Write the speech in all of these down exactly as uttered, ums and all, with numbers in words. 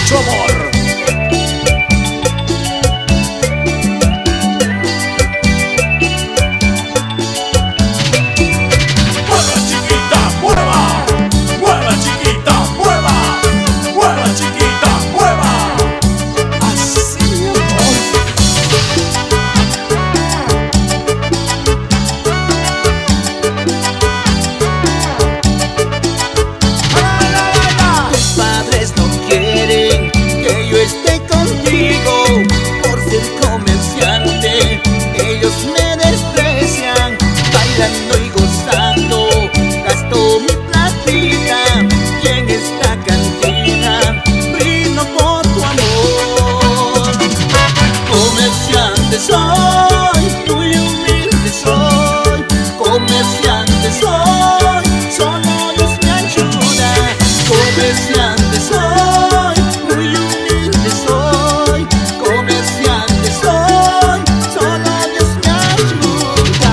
mucho amor. Mueva chiquita, mueva, mueva chiquita, mueva, mueva chiquita, mueva. Así mi amor. Tus padres no quieren que yo esté contigo por ser comerciante. Ellos me desprecian, bailando y gozando. Gasto mi platita y en esta cantina brindo por tu amor. Comerciante soy, muy humilde soy. Comerciante soy, solo Dios me ayuda. Comerciante soy, muy humilde soy. Comerciante soy, solo Dios me ayuda.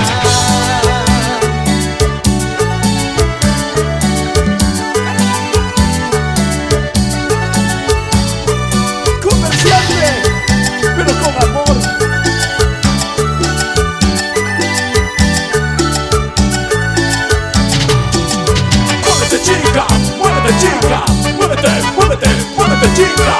Comerciante, pero con amor. Muévete chica, muévete chica, muévete, muévete, muévete chica.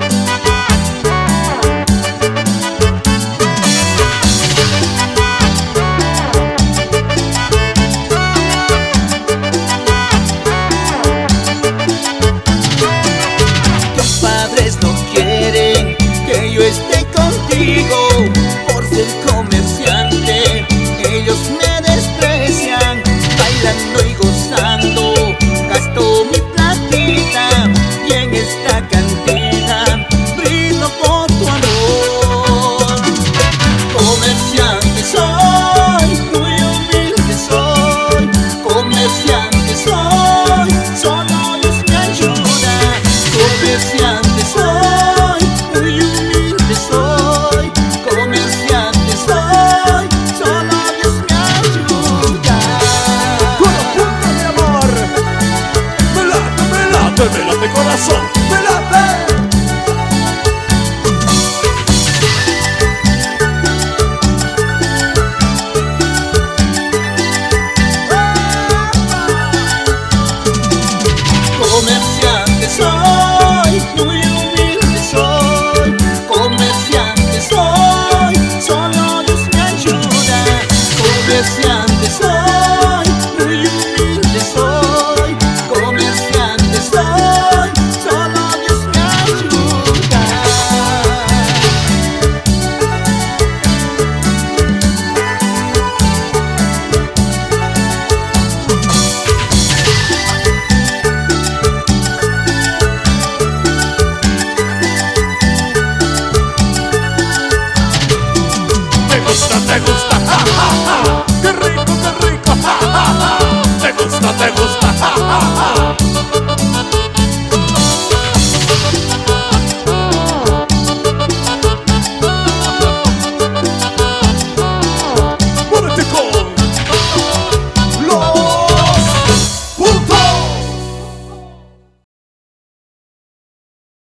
Tus padres no quieren que yo esté contigo por ser comerciante. Ellos me desprecian, bailando y gozando. Gasto mi platita y en esta cantina brindo por tu amor. Comerciante soy, muy humilde soy. Comerciante soy, solo Dios me ayuda. Comerciante